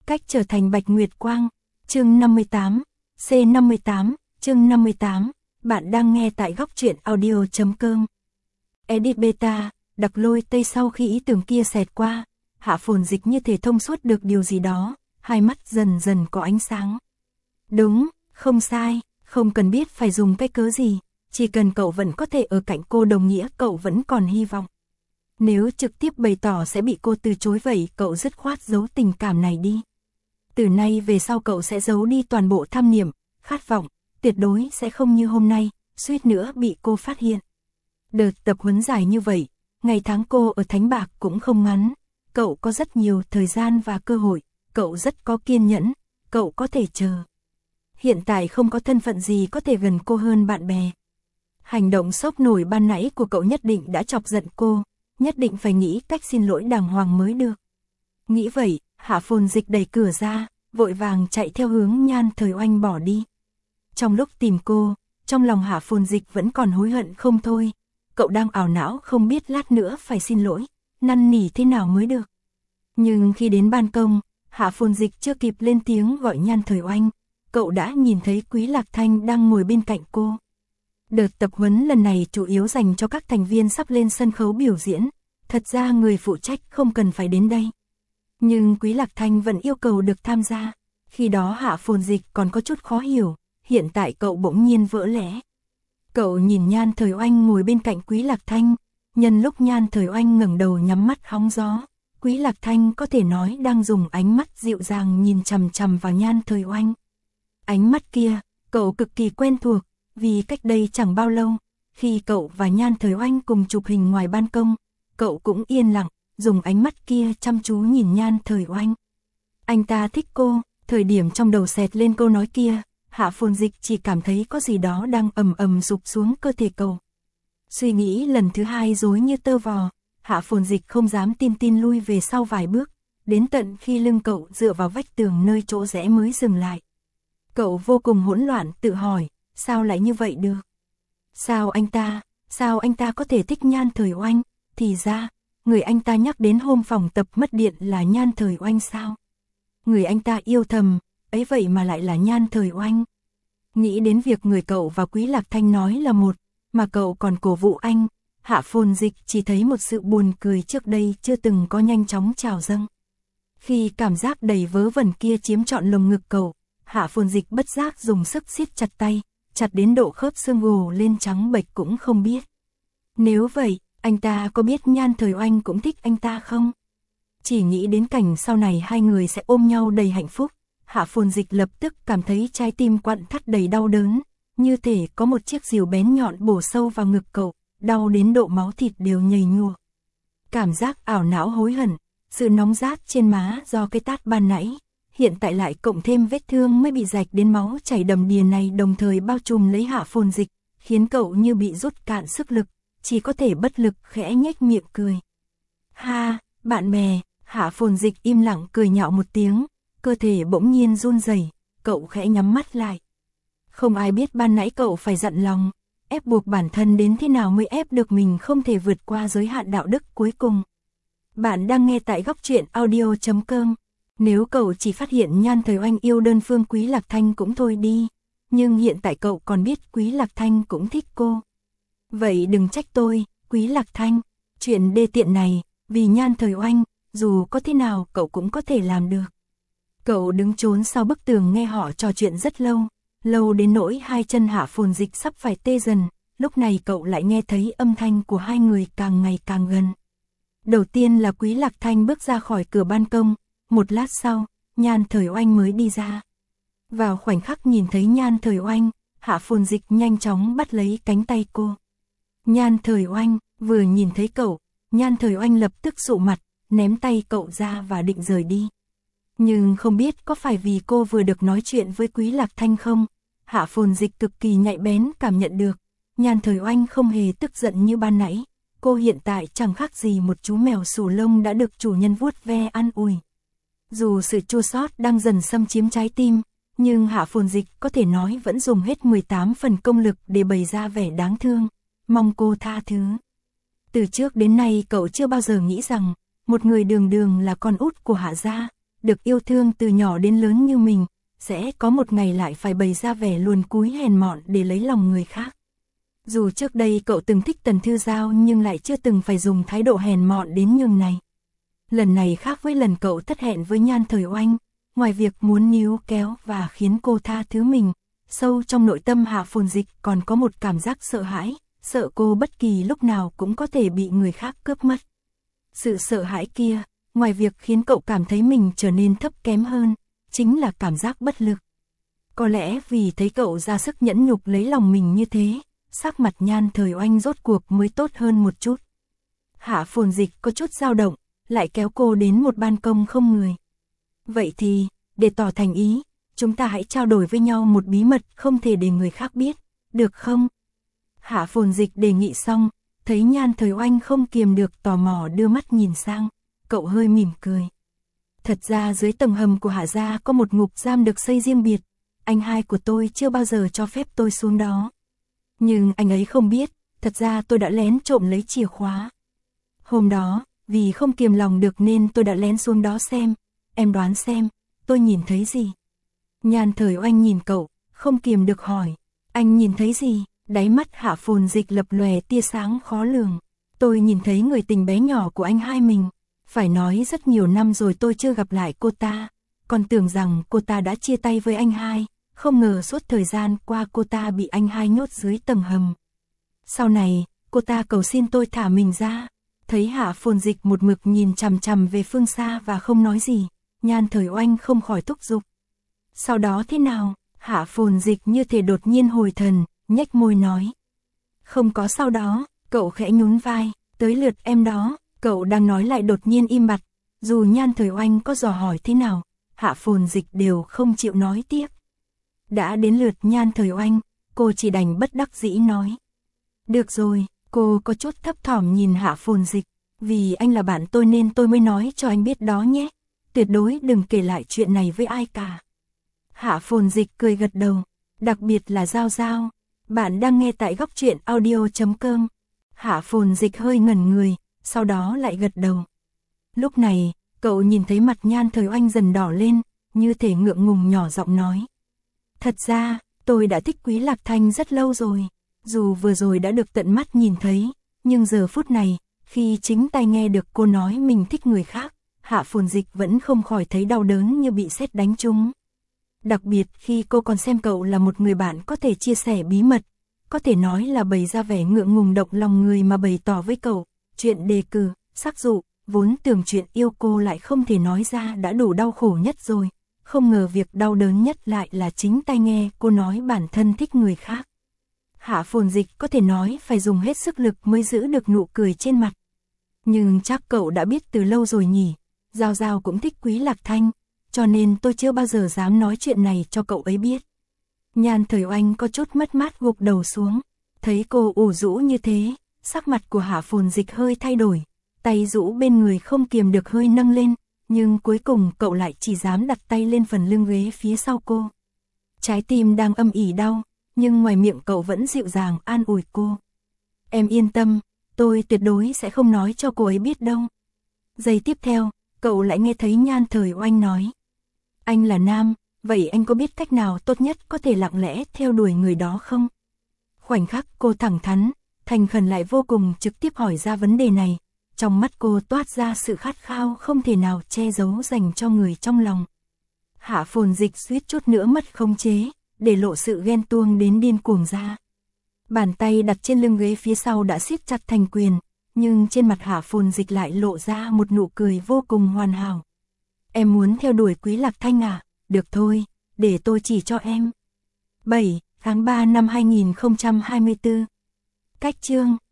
cách trở thành Bạch Nguyệt Quang, chương 58, C58, chương 58, bạn đang nghe tại góc truyện audio.com. Edit Beta, Đặc Lôi Tây. Sau khi ý tưởng kia xẹt qua, Hạ Phồn Dịch như thể thông suốt được điều gì đó, hai mắt dần dần có ánh sáng. Đúng, không sai, không cần biết phải dùng cái cớ gì, chỉ cần cậu vẫn có thể ở cạnh cô đồng nghĩa cậu vẫn còn hy vọng. Nếu trực tiếp bày tỏ sẽ bị cô từ chối, vậy cậu dứt khoát giấu tình cảm này đi. Từ nay về sau cậu sẽ giấu đi toàn bộ tham niệm, khát vọng, tuyệt đối sẽ không như hôm nay, suýt nữa bị cô phát hiện. Đợt tập huấn dài như vậy, ngày tháng cô ở Thánh Bạc cũng không ngắn, cậu có rất nhiều thời gian và cơ hội, cậu rất có kiên nhẫn, cậu có thể chờ. Hiện tại không có thân phận gì có thể gần cô hơn bạn bè. Hành động sốc nổi ban nãy của cậu nhất định đã chọc giận cô, nhất định phải nghĩ cách xin lỗi đàng hoàng mới được. Nghĩ vậy, Hạ Phồn Dịch đẩy cửa ra, vội vàng chạy theo hướng Nhan Thời Oanh bỏ đi. Trong lúc tìm cô, trong lòng Hạ Phồn Dịch vẫn còn hối hận không thôi. Cậu đang ảo não không biết lát nữa phải xin lỗi, năn nỉ thế nào mới được. Nhưng khi đến ban công, Hạ Phồn Dịch chưa kịp lên tiếng gọi Nhan Thời Oanh, cậu đã nhìn thấy Quý Lạc Thanh đang ngồi bên cạnh cô. Đợt tập huấn lần này chủ yếu dành cho các thành viên sắp lên sân khấu biểu diễn, thật ra người phụ trách không cần phải đến đây. Nhưng Quý Lạc Thanh vẫn yêu cầu được tham gia, khi đó Hạ Phồn Dịch còn có chút khó hiểu, hiện tại cậu bỗng nhiên vỡ lẽ. Cậu nhìn Nhan Thời Oanh ngồi bên cạnh Quý Lạc Thanh, nhân lúc Nhan Thời Oanh ngẩng đầu nhắm mắt hóng gió, Quý Lạc Thanh có thể nói đang dùng ánh mắt dịu dàng nhìn chằm chằm vào Nhan Thời Oanh. Ánh mắt kia, cậu cực kỳ quen thuộc, vì cách đây chẳng bao lâu, khi cậu và Nhan Thời Oanh cùng chụp hình ngoài ban công, cậu cũng yên lặng, dùng ánh mắt kia chăm chú nhìn Nhan Thời Oanh. Anh ta thích cô, thời điểm trong đầu xẹt lên câu nói kia, Hạ Phồn Dịch chỉ cảm thấy có gì đó đang ầm ầm sụp xuống cơ thể cậu. Suy nghĩ lần thứ hai rối như tơ vò, Hạ Phồn Dịch không dám tin lui về sau vài bước, đến tận khi lưng cậu dựa vào vách tường nơi chỗ rẽ mới dừng lại. Cậu vô cùng hỗn loạn tự hỏi, sao lại như vậy được? Sao anh ta có thể thích Nhan Thời Oanh? Thì ra, người anh ta nhắc đến hôm phòng tập mất điện là Nhan Thời Oanh sao? Người anh ta yêu thầm, ấy vậy mà lại là Nhan Thời Oanh. Nghĩ đến việc người cậu và Quý Lạc Thanh nói là một, mà cậu còn cổ vũ anh, Hạ Phồn Dịch chỉ thấy một sự buồn cười trước đây chưa từng có nhanh chóng trào dâng. Khi cảm giác đầy vớ vẩn kia chiếm trọn lồng ngực cậu, Hạ Phồn Dịch bất giác dùng sức siết chặt tay, chặt đến độ khớp xương gồ lên trắng bệch cũng không biết. Nếu vậy, anh ta có biết Nhan Thời Oanh cũng thích anh ta không? Chỉ nghĩ đến cảnh sau này hai người sẽ ôm nhau đầy hạnh phúc, Hạ Phồn Dịch lập tức cảm thấy trái tim quặn thắt đầy đau đớn, như thể có một chiếc rìu bén nhọn bổ sâu vào ngực cậu, đau đến độ máu thịt đều nhầy nhụa. Cảm giác ảo não hối hận, sự nóng rát trên má do cái tát ban nãy, hiện tại lại cộng thêm vết thương mới bị rạch đến máu chảy đầm đìa này đồng thời bao trùm lấy Hạ Phồn Dịch, khiến cậu như bị rút cạn sức lực, chỉ có thể bất lực khẽ nhếch miệng cười. Ha, bạn bè, Hạ Phồn Dịch im lặng cười nhạo một tiếng, cơ thể bỗng nhiên run rẩy, cậu khẽ nhắm mắt lại. Không ai biết ban nãy cậu phải dặn lòng, ép buộc bản thân đến thế nào mới ép được mình không thể vượt qua giới hạn đạo đức cuối cùng. Bạn đang nghe tại góc truyện audio.com. Nếu cậu chỉ phát hiện Nhan Thời Oanh yêu đơn phương Quý Lạc Thanh cũng thôi đi, nhưng hiện tại cậu còn biết Quý Lạc Thanh cũng thích cô. Vậy đừng trách tôi, Quý Lạc Thanh, chuyện đê tiện này, vì Nhan Thời Oanh, dù có thế nào cậu cũng có thể làm được. Cậu đứng trốn sau bức tường nghe họ trò chuyện rất lâu, lâu đến nỗi hai chân Hạ Phồn Dịch sắp phải tê dần, lúc này cậu lại nghe thấy âm thanh của hai người càng ngày càng gần. Đầu tiên là Quý Lạc Thanh bước ra khỏi cửa ban công, một lát sau, Nhan Thời Oanh mới đi ra. Vào khoảnh khắc nhìn thấy Nhan Thời Oanh, Hạ Phồn Dịch nhanh chóng bắt lấy cánh tay cô. Nhan Thời Oanh, vừa nhìn thấy cậu, Nhan Thời Oanh lập tức sụ mặt, ném tay cậu ra và định rời đi. Nhưng không biết có phải vì cô vừa được nói chuyện với Quý Lạc Thanh không, Hạ Phồn Dịch cực kỳ nhạy bén cảm nhận được, Nhan Thời Oanh không hề tức giận như ban nãy, cô hiện tại chẳng khác gì một chú mèo xù lông đã được chủ nhân vuốt ve an ủi. Dù sự chua xót đang dần xâm chiếm trái tim, nhưng Hạ Phồn Dịch có thể nói vẫn dùng hết 18 phần công lực để bày ra vẻ đáng thương, mong cô tha thứ. Từ trước đến nay cậu chưa bao giờ nghĩ rằng, một người đường đường là con út của Hạ gia, được yêu thương từ nhỏ đến lớn như mình, sẽ có một ngày lại phải bày ra vẻ luồn cúi hèn mọn để lấy lòng người khác. Dù trước đây cậu từng thích Tần Thư Giao nhưng lại chưa từng phải dùng thái độ hèn mọn đến nhường này. Lần này khác với lần cậu thất hẹn với Nhan Thời Oanh, ngoài việc muốn níu kéo và khiến cô tha thứ mình, sâu trong nội tâm Hạ Phồn Dịch còn có một cảm giác sợ hãi, sợ cô bất kỳ lúc nào cũng có thể bị người khác cướp mất. Sự sợ hãi kia, ngoài việc khiến cậu cảm thấy mình trở nên thấp kém hơn, chính là cảm giác bất lực. Có lẽ vì thấy cậu ra sức nhẫn nhục lấy lòng mình như thế, sắc mặt Nhan Thời Oanh rốt cuộc mới tốt hơn một chút. Hạ Phồn Dịch có chút dao động, lại kéo cô đến một ban công không người. Vậy thì, để tỏ thành ý, chúng ta hãy trao đổi với nhau một bí mật không thể để người khác biết, được không? Hạ Phồn Dịch đề nghị xong, thấy Nhan Thời Oanh không kiềm được tò mò đưa mắt nhìn sang, cậu hơi mỉm cười. Thật ra dưới tầng hầm của Hạ gia có một ngục giam được xây riêng biệt, anh hai của tôi chưa bao giờ cho phép tôi xuống đó. Nhưng anh ấy không biết, thật ra tôi đã lén trộm lấy chìa khóa. Hôm đó, vì không kiềm lòng được nên tôi đã lén xuống đó xem, em đoán xem, tôi nhìn thấy gì? Nhan Thời Oanh nhìn cậu, không kiềm được hỏi, anh nhìn thấy gì? Đáy mắt Hạ Phồn Dịch lập lòe tia sáng khó lường. Tôi nhìn thấy người tình bé nhỏ của anh hai mình. Phải nói rất nhiều năm rồi tôi chưa gặp lại cô ta. Còn tưởng rằng cô ta đã chia tay với anh hai. Không ngờ suốt thời gian qua cô ta bị anh hai nhốt dưới tầng hầm. Sau này, cô ta cầu xin tôi thả mình ra. Thấy Hạ Phồn Dịch một mực nhìn chằm chằm về phương xa và không nói gì. Nhan Thời Oanh không khỏi thúc giục. Sau đó thế nào? Hạ Phồn Dịch như thể đột nhiên hồi thần, nhếch môi nói. Không có sau đó, cậu khẽ nhún vai, tới lượt em đó, cậu đang nói lại đột nhiên im bặt. Dù Nhan Thời Oanh có dò hỏi thế nào, Hạ Phồn Dịch đều không chịu nói tiếp. Đã đến lượt Nhan Thời Oanh, cô chỉ đành bất đắc dĩ nói. Được rồi, cô có chút thấp thỏm nhìn Hạ Phồn Dịch, vì anh là bạn tôi nên tôi mới nói cho anh biết đó nhé. Tuyệt đối đừng kể lại chuyện này với ai cả. Hạ Phồn Dịch cười gật đầu, đặc biệt là Giao Giao. Bạn đang nghe tại góc truyện audio.com. Hạ Phồn Dịch hơi ngẩn người, sau đó lại gật đầu. Lúc này, cậu nhìn thấy mặt Nhan Thời Oanh dần đỏ lên, như thể ngượng ngùng nhỏ giọng nói. Thật ra, tôi đã thích Quý Lạc Thanh rất lâu rồi. Dù vừa rồi đã được tận mắt nhìn thấy, nhưng giờ phút này, khi chính tai nghe được cô nói mình thích người khác, Hạ Phồn Dịch vẫn không khỏi thấy đau đớn như bị sét đánh trúng. Đặc biệt khi cô còn xem cậu là một người bạn có thể chia sẻ bí mật, có thể nói là bày ra vẻ ngượng ngùng động lòng người mà bày tỏ với cậu, chuyện đề cử, sắc dụ, vốn tưởng chuyện yêu cô lại không thể nói ra đã đủ đau khổ nhất rồi, không ngờ việc đau đớn nhất lại là chính tai nghe cô nói bản thân thích người khác. Hạ Phồn Dịch có thể nói phải dùng hết sức lực mới giữ được nụ cười trên mặt. Nhưng chắc cậu đã biết từ lâu rồi nhỉ, Giao Giao cũng thích Quý Lạc Thanh, cho nên tôi chưa bao giờ dám nói chuyện này cho cậu ấy biết. Nhan Thời Oanh có chút mất mát gục đầu xuống, thấy cô ủ rũ như thế, sắc mặt của Hạ Phồn Dịch hơi thay đổi, tay rũ bên người không kiềm được hơi nâng lên, nhưng cuối cùng cậu lại chỉ dám đặt tay lên phần lưng ghế phía sau cô. Trái tim đang âm ỉ đau, nhưng ngoài miệng cậu vẫn dịu dàng an ủi cô. Em yên tâm, tôi tuyệt đối sẽ không nói cho cô ấy biết đâu. Giây tiếp theo, cậu lại nghe thấy Nhan Thời Oanh nói. Anh là nam, vậy anh có biết cách nào tốt nhất có thể lặng lẽ theo đuổi người đó không? Khoảnh khắc cô thẳng thắn, thành khẩn lại vô cùng trực tiếp hỏi ra vấn đề này. Trong mắt cô toát ra sự khát khao không thể nào che giấu dành cho người trong lòng. Hạ Phồn Dịch suýt chút nữa mất khống chế, để lộ sự ghen tuông đến điên cuồng ra. Bàn tay đặt trên lưng ghế phía sau đã siết chặt thành quyền, nhưng trên mặt Hạ Phồn Dịch lại lộ ra một nụ cười vô cùng hoàn hảo. Em muốn theo đuổi Quý Lạc Thanh à? Được thôi, để tôi chỉ cho em. 7 tháng 3 năm 2024. Cách chương